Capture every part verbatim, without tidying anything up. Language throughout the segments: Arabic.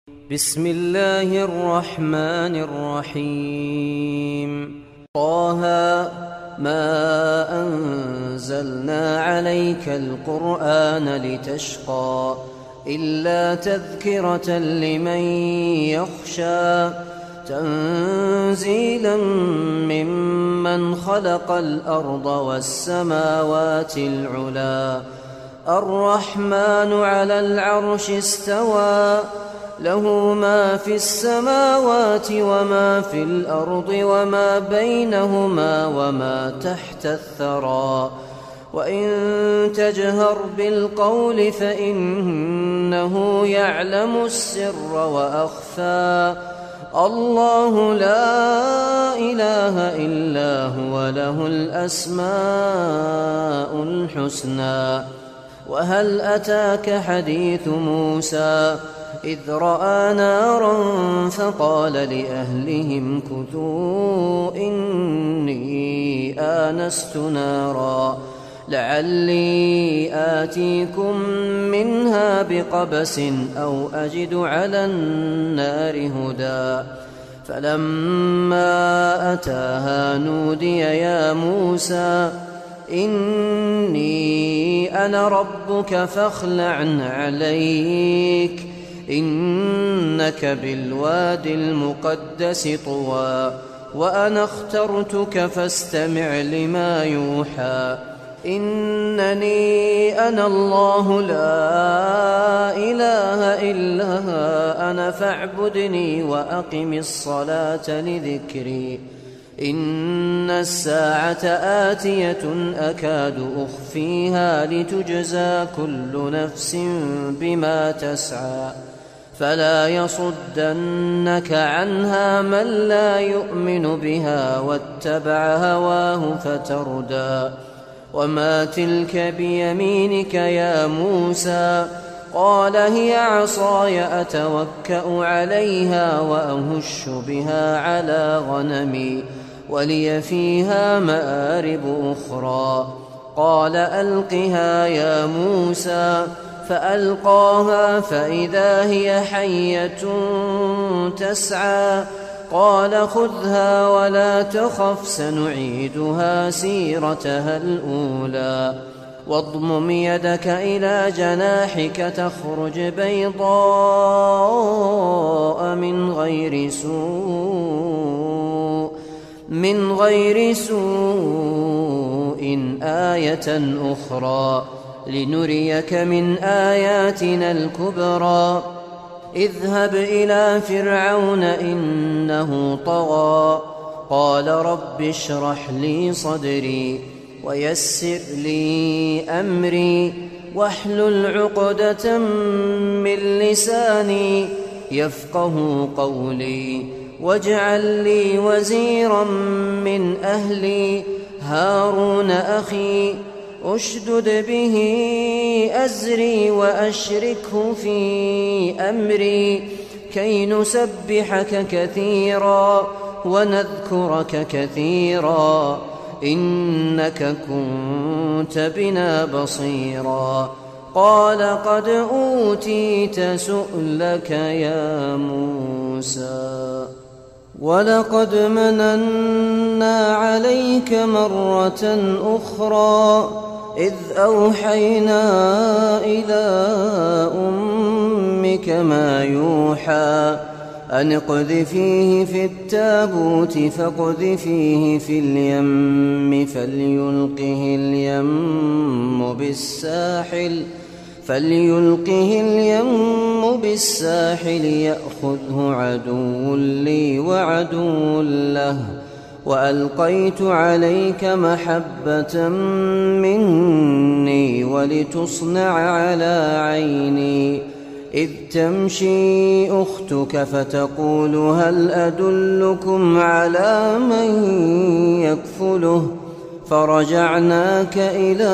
بسم الله الرحمن الرحيم. طه ما أنزلنا عليك القرآن لتشقى إلا تذكرة لمن يخشى تنزيلا ممن خلق الأرض والسماوات العلى الرحمن على العرش استوى له ما في السماوات وما في الأرض وما بينهما وما تحت الثرى وإن تجهر بالقول فإنه يعلم السر وأخفى الله لا إله إلا هو له الأسماء الحسنى. وهل أتاك حديث موسى إذ رأى نارا فقال لأهلهم كثوا إني آنست نارا لعلي آتيكم منها بقبس أو أجد على النار هدى فلما أتاها نودي يا موسى إني أنا ربك فاخلع عليك إنك بالوادي المقدس طوى وأنا اخترتك فاستمع لما يوحى إنني أنا الله لا إله إلا أنا فاعبدني وأقم الصلاة لذكري إن الساعة آتية أكاد أخفيها لتجزى كل نفس بما تسعى فلا يصدنك عنها من لا يؤمن بها واتبع هواه فتردى وما تلك بيمينك يا موسى قال هي عصاي أتوكأ عليها وأهش بها على غنمي ولي فيها مآرب أخرى قال ألقها يا موسى فألقاها فإذا هي حية تسعى قال خذها ولا تخف سنعيدها سيرتها الأولى واضمم يدك إلى جناحك تخرج بيضاء من غير سوء من غير سوء آية أخرى لنريك من آياتنا الكبرى اذهب إلى فرعون إنه طغى قال رب اشرح لي صدري ويسر لي أمري واحلل عقدة من لساني يفقه قولي واجعل لي وزيرا من أهلي هارون أخي أشدد به أزري وأشركه في أمري كي نسبحك كثيرا ونذكرك كثيرا إنك كنت بنا بصيرا قال قد أوتيت سؤلك يا موسى ولقد مننا عليك مرة أخرى إذ أوحينا إلى أمك ما يوحى أن اقذفيه في التابوت فاقذفيه في اليم فليلقه اليم بالساحل فليلقه اليم بالساحل يأخذه عدو لي وعدو له وألقيت عليك محبة مني ولتصنع على عيني إذ تمشي أختك فتقول هل أدلكم على من يكفله فرجعناك إلى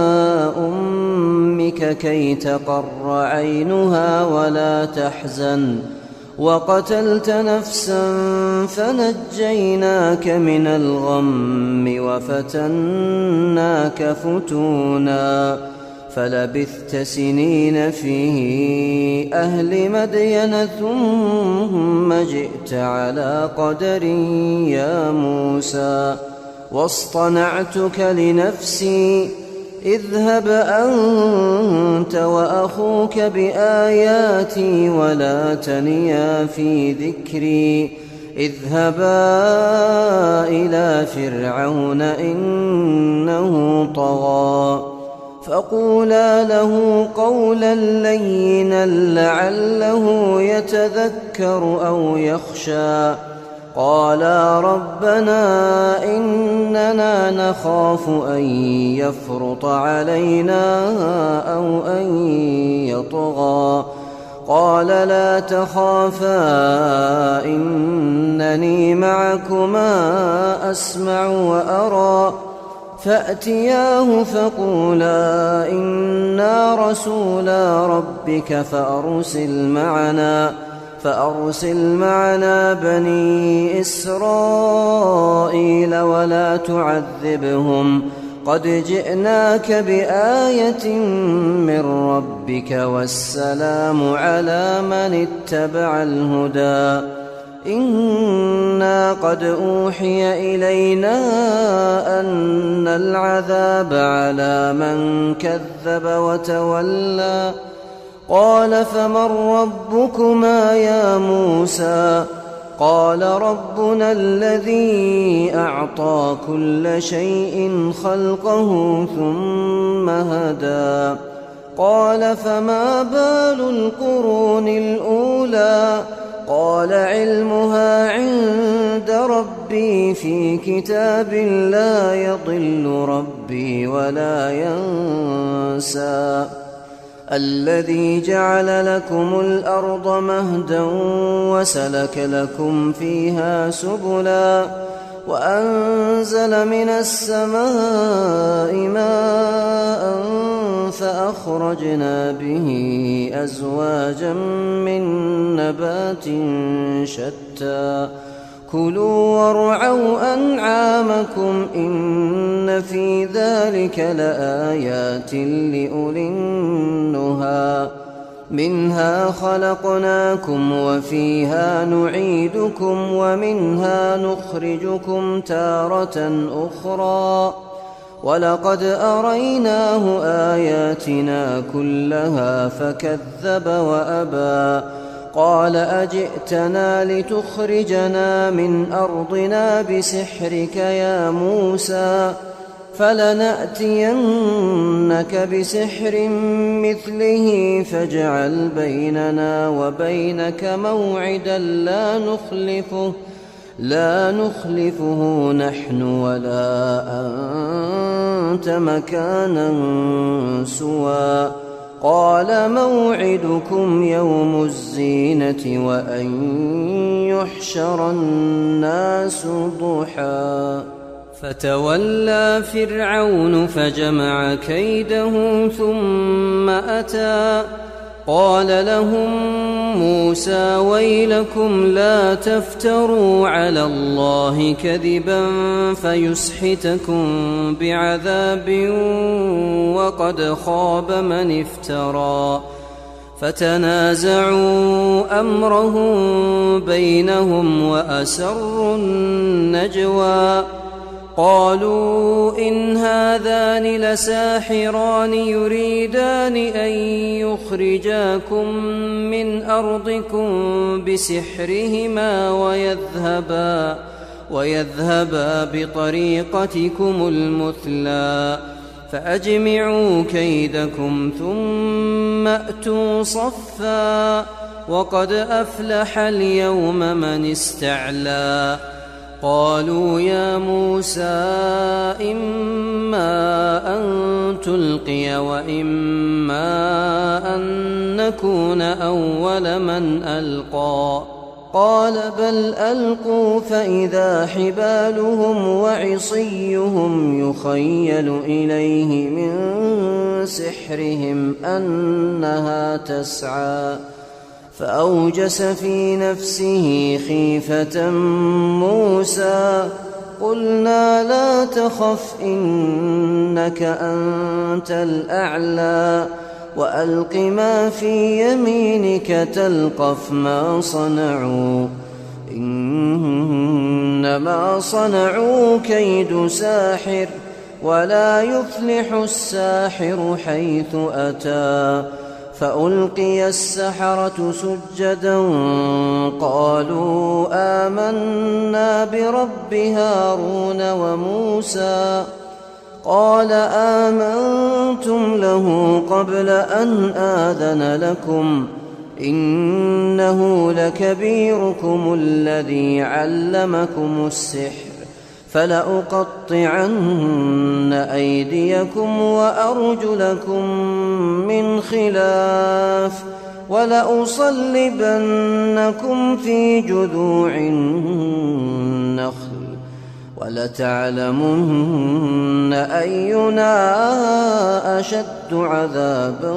أمك كي تقر عينها ولا تحزن وقتلت نفسا فنجيناك من الغم وفتناك فتونا فلبثت سنين في أهل مدين ثم جئت على قدر يا موسى واصطنعتك لنفسي اذهب أنت وأخوك بآياتي ولا تنيا في ذكري اذهبا إلى فرعون إنه طغى فقولا له قولا لينا لعله يتذكر أو يخشى قالا ربنا إننا نخاف أن يفرط علينا أو أن يطغى قال لا تخافا إنني معكما أسمع وأرى فأتياه فقولا إنا رسولا ربك فأرسل معنا فأرسل معنا بني إسرائيل ولا تعذبهم قد جئناك بآية من ربك والسلام على من اتبع الهدى إنا قد أوحي إلينا أن العذاب على من كذب وتولى قال فمن ربكما يا موسى قال ربنا الذي أعطى كل شيء خلقه ثم هدى قال فما بال القرون الأولى قال علمها عند ربي في كتاب لا يضل ربي ولا ينسى الذي جعل لكم الأرض مهدا وسلك لكم فيها سبلا وأنزل من السماء ماء فأخرجنا به أزواجا من نبات شتى كلوا وارعوا أنعامكم إن في ذلك لآيات لأولي النهى منها خلقناكم وفيها نعيدكم ومنها نخرجكم تارة أخرى ولقد أريناه آياتنا كلها فكذب وأبى قال أجئتنا لتخرجنا من أرضنا بسحرك يا موسى فلنأتينك بسحر مثله فاجعل بيننا وبينك موعدا لا نخلفه لا نخلفه نحن ولا أنت مكانا سوى قال موعدكم يوم الزينة وأن يحشر الناس ضحى فتولى فرعون فجمع كيده ثم أتى قال لهم موسى ويلكم لا تفتروا على الله كذبا فيسحتكم بعذاب وقد خاب من افترى فتنازعوا أمرهم بينهم وأسروا النجوى قالوا إن هذان لساحران يريدان أن يخرجاكم من أرضكم بسحرهما ويذهبا ويذهبا بطريقتكم المثلى فأجمعوا كيدكم ثم أتوا صفا وقد أفلح اليوم من استعلى قالوا يا موسى إما أن تلقي وإما أن نكون أول من ألقى قال بل ألقوا فإذا حبالهم وعصيهم يخيل إليه من سحرهم أنها تسعى فأوجس في نفسه خيفة موسى قلنا لا تخف إنك أنت الأعلى وألق ما في يمينك تلقف ما صنعوا إنما صنعوا كيد ساحر ولا يفلح الساحر حيث أتى فألقي السحرة سجدا قالوا آمنا برب هارون وموسى قال آمنتم له قبل أن آذن لكم إنه لكبيركم الذي علمكم السحر فلأقطعن أيديكم وأرجلكم من خلاف ولأصلبنكم في جذوع النخل ولتعلمن أينا أشد عذابا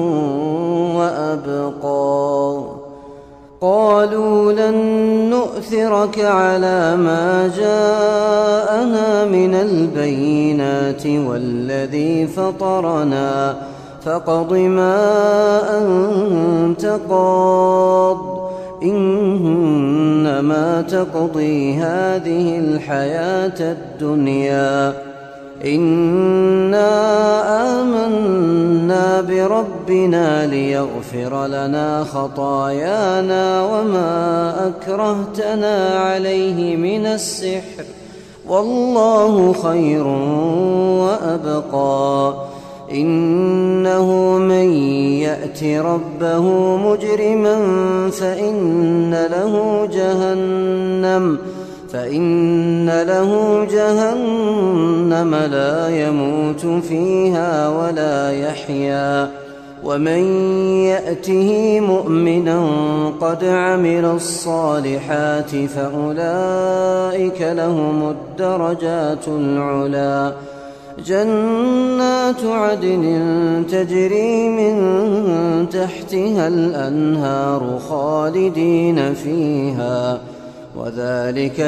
وأبقى قالوا لن نؤثرك على ما جاءنا من البينات والذي فطرنا فاقض ما أنت قاض إنما تقضي هذه الحياة الدنيا إنا آمنا بربنا ليغفر لنا خطايانا وما أكرهتنا عليه من السحر والله خير وأبقى إنه من يأت ربه مجرما فإن له جهنم فإن له جهنم لا يموت فيها ولا يحيا ومن يأته مؤمنا قد عمل الصالحات فأولئك لهم الدرجات العلى جنات عدن تجري من تحتها الأنهار خالدين فيها وذلك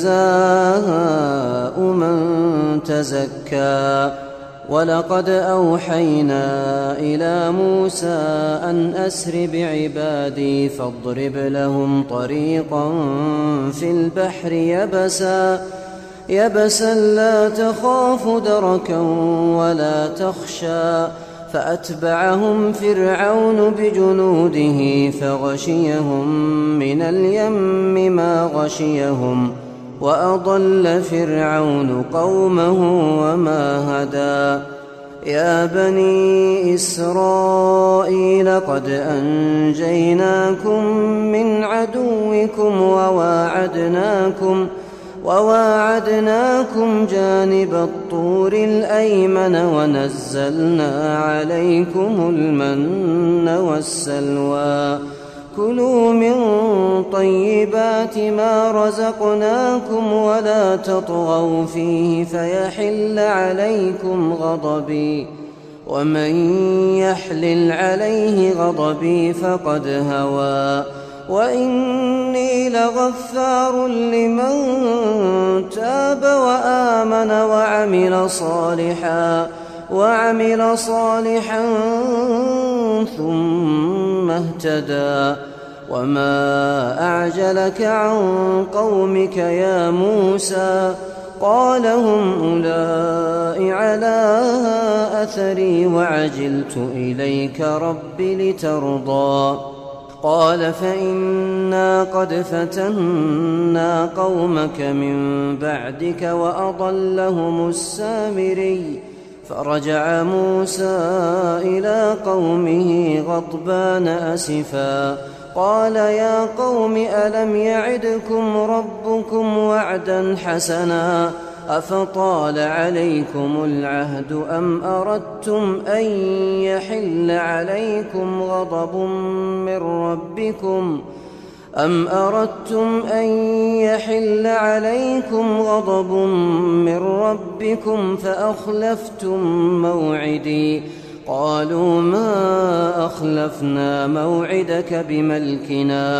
جزاء من تزكى ولقد أوحينا إلى موسى أن أسر بعبادي فاضرب لهم طريقا في البحر يبسا يبسا لا تخاف دركا ولا تخشى فأتبعهم فرعون بجنوده فغشيهم من اليم ما غشيهم وأضل فرعون قومه وما هدى يا بني إسرائيل قد أنجيناكم من عدوكم وواعدناكم وواعدناكم جانب الطور الأيمن ونزلنا عليكم المن والسلوى كلوا من طيبات ما رزقناكم ولا تطغوا فيه فيحل عليكم غضبي ومن يحلل عليه غضبي فقد هوى وإني لغفار لمن تاب وآمن وعمل صالحا وعمل صالحا ثم اهتدى وما أعجلك عن قومك يا موسى قال هم أولئك على أثري وعجلت إليك رب لترضى قال فإنا قد فتنا قومك من بعدك وأضلهم السامري فرجع موسى إلى قومه غضبان أسفا قال يا قوم ألم يعدكم ربكم وعدا حسنا أفطال عليكم العهد أم أردتم أن يحل عليكم غضب من ربكم أم أردتم أن يحل عليكم غضب من ربكم فأخلفتم موعدي قالوا ما أخلفنا موعدك بملكنا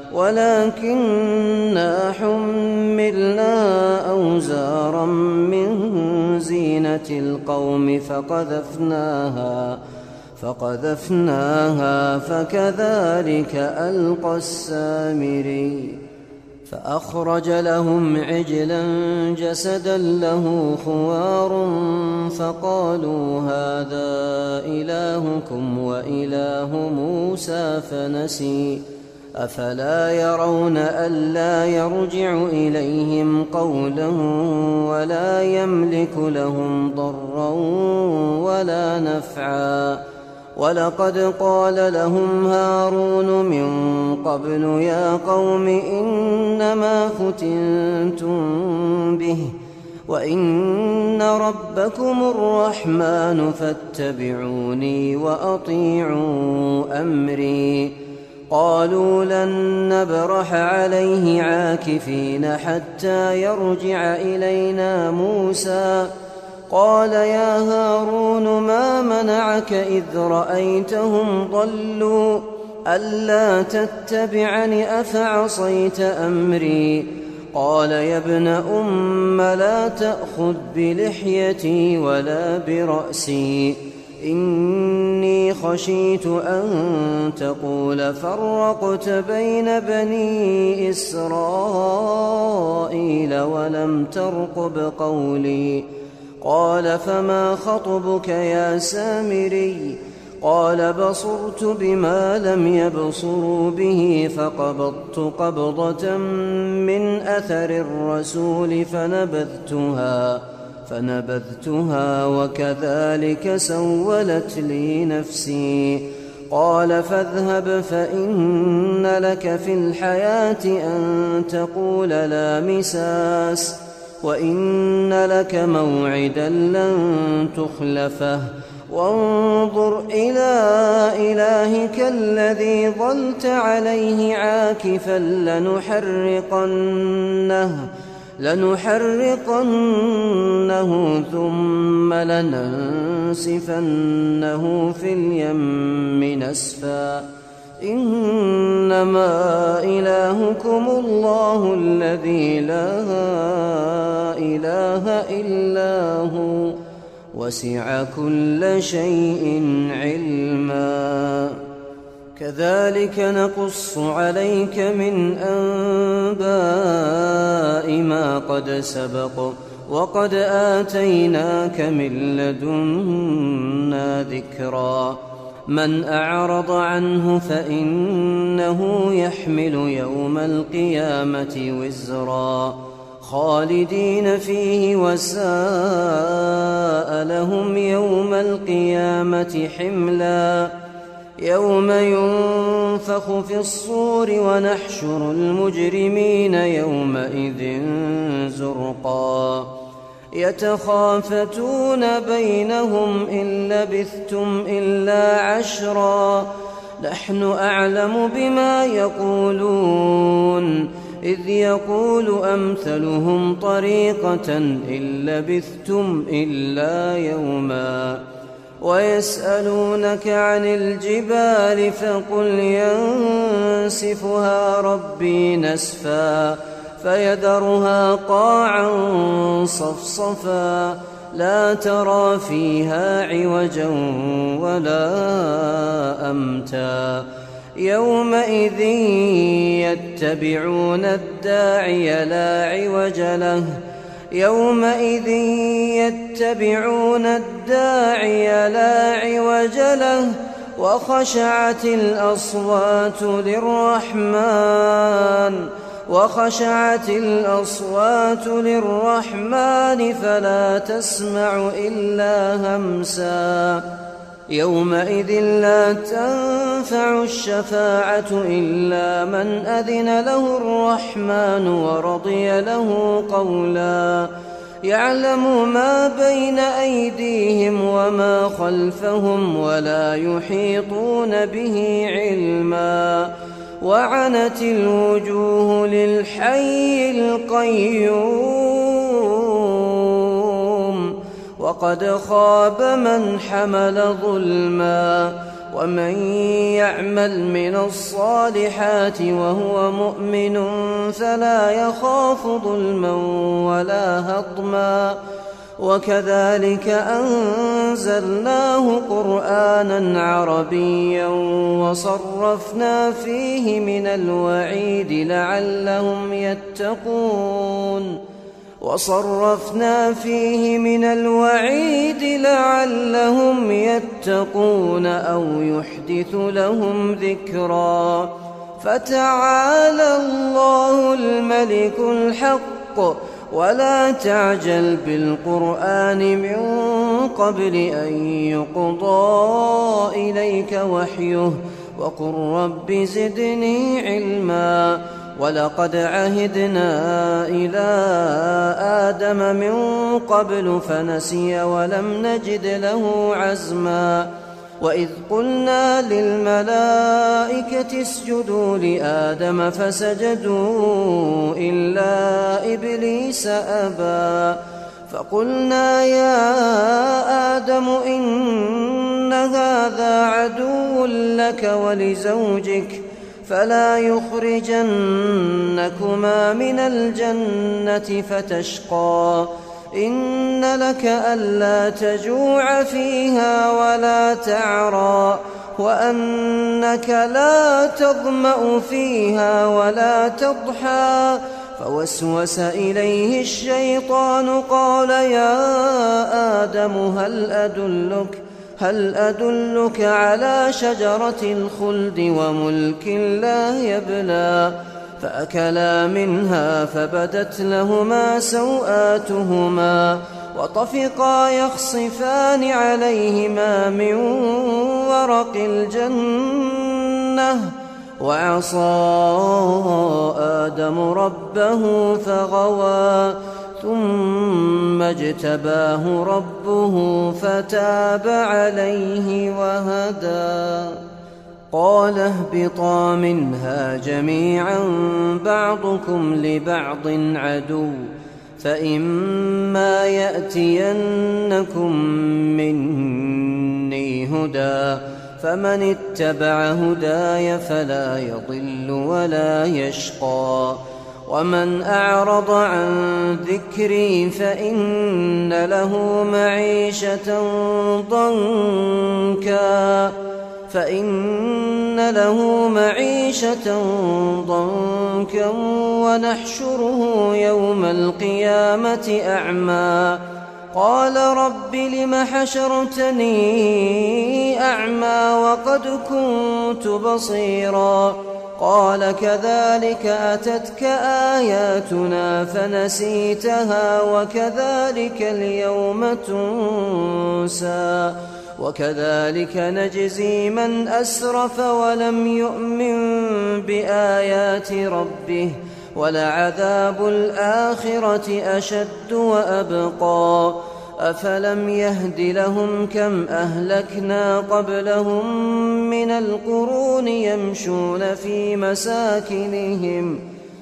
ولكننا حملنا أوزارا من زينة القوم فقذفناها فقذفناها فكذلك ألقى السامري. فأخرج لهم عجلا جسدا له خوار فقالوا هذا إلهكم وإله موسى فنسي أفلا يرون ألا يرجع إليهم قولا ولا يملك لهم ضرا ولا نفعا. ولقد قال لهم هارون من قبل يا قوم إنما فتنتم به وإن ربكم الرحمن فاتبعوني وأطيعوا أمري. قالوا لن نبرح عليه عاكفين حتى يرجع إلينا موسى. قال يا هارون ما منعك إذ رأيتهم ضلوا ألا تتبعني أفعصيت أمري. قال يا ابن أم لا تأخذ بلحيتي ولا برأسي إني خشيت أن تقول فرقت بين بني إسرائيل ولم ترقب قولي. قال فما خطبك يا سامري؟ قال بصرت بما لم يبصروا به فقبضت قبضة من أثر الرسول فنبذتها فنبذتها وكذلك سولت لي نفسي. قال فاذهب فإن لك في الحياة أن تقول لا مساس وإن لك موعدا لن تخلفه وانظر إلى إلهك الذي ظلت عليه عاكفا لنحرقنه لنحرقنه ثم لننسفنه في اليم نسفا. إنما إلهكم الله الذي لا إله إلا هو وسع كل شيء علما. كذلك نقص عليك من أنباء ما قد سبق وقد آتيناك من لدنا ذكرا. من أعرض عنه فإنه يحمل يوم القيامة وزرا خالدين فيه وساء لهم يوم القيامة حملا. يوم ينفخ في الصور ونحشر المجرمين يومئذ زرقا. يتخافتون بينهم إن لبثتم إلا عشرا نحن أعلم بما يقولون إذ يقول أمثلهم طريقة إن لبثتم إلا يوما. ويسألونك عن الجبال فقل ينسفها ربي نسفا فيذرها قاعا صفصفا لا ترى فيها عوجا ولا أمتا. يومئذ يتبعون الداعي لا عوج له يومئذ يتبعون الداعي لا عوج له وخشعت الأصوات للرحمن وخشعت الأصوات للرحمن فلا تسمع إلا همسا. يومئذ لا تنفع الشفاعة إلا من أذن له الرحمن ورضي له قولا. يعلم ما بين أيديهم وما خلفهم ولا يحيطون به علما. وعنت الوجوه للحي القيوم وقد خاب من حمل ظلما. ومن يعمل من الصالحات وهو مؤمن فلا يخاف ظلما ولا هضما وكذلك أنزلناه قرآنا عربيا وصرفنا فيه من الوعيد لعلهم يتقون وصرفنا فيه من الوعيد لعلهم يتقون أو يحدث لهم ذكرا فتعالى الله الملك الحق ولا تعجل بالقرآن من قبل أن يقضى إليك وحيه وقل رب زدني علما ولقد عهدنا إلى آدم من قبل فنسي ولم نجد له عزما وإذ قلنا للملائكة اسجدوا لآدم فسجدوا إلا إبليس أبى فقلنا يا آدم إن هذا عدو لك ولزوجك فلا يخرجنكما من الجنة فتشقى إن لك ألا تجوع فيها ولا تعرى وأنك لا تظمأ فيها ولا تضحى فوسوس إليه الشيطان قال يا آدم هل أدلك هل أدلك على شجرة الخلد وملك لا يبلى فأكلا منها فبدت لهما سوآتهما وطفقا يخصفان عليهما من ورق الجنة وعصى آدم ربه فغوى ثم اجتباه ربه فتاب عليه وهدى قال اهبطا منها جميعا بعضكم لبعض عدو فإما يأتينكم مني هدى فمن اتبع هداي فلا يضل ولا يشقى ومن أعرض عن ذكري فإن له معيشة ضنكا فإن له معيشة ضنكا ونحشره يوم القيامة أعمى قال رب لم حشرتني أعمى وقد كنت بصيرا قال كذلك أتتك آياتنا فنسيتها وكذلك اليوم تنسى وكذلك نجزي من أسرف ولم يؤمن بآيات ربه ولعذاب الآخرة أشد وأبقى أفلم يهد لهم كم أهلكنا قبلهم من القرون يمشون في مساكنهم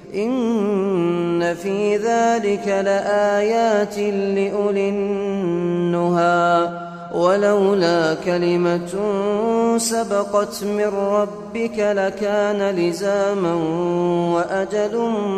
إن في ذلك لآيات لأولي النهى ولولا كلمة سبقت من ربك لكان لزاما وأجل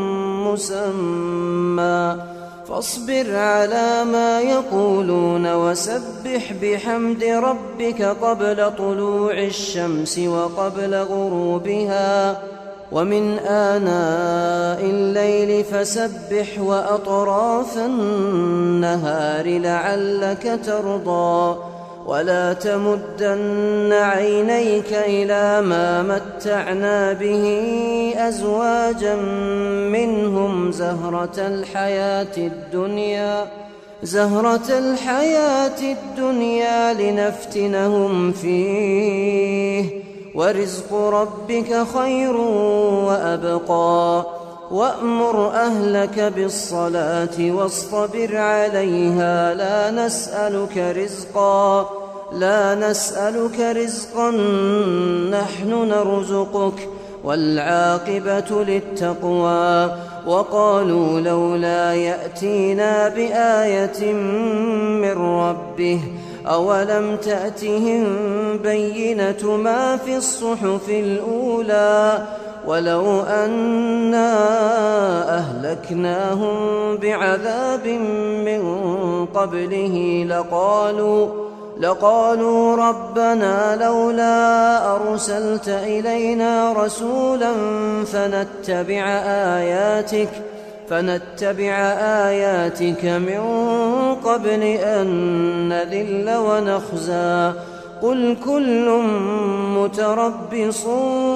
مسمى فاصبر على ما يقولون وسبح بحمد ربك قبل طلوع الشمس وقبل غروبها ومن آناء الليل فسبح وأطراف النهار لعلك ترضى ولا تمدن عينيك إلى ما متعنا به أزواجا منهم زهرة الحياة الدنيا زهرة الحياة الدنيا لنفتنهم فيه ورزق ربك خير وأبقى وأمر أهلك بالصلاة واصطبر عليها لا نسألك رزقا لا نسألك رزقا نحن نرزقك والعاقبة للتقوى وقالوا لولا يأتينا بآية من ربه أولم تأتهم بينة ما في الصحف الأولى ولو أنا أهلكناهم بعذاب من قبله لقالوا لقالوا ربنا لولا أرسلت إلينا رسولا فنتبع آياتك فنتبع آياتك من قبل أن نذل ونخزى قل كل متربص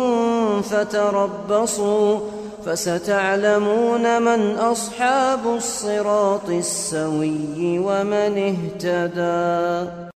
فتربصوا فستعلمون من أصحاب الصراط السوي ومن اهتدى.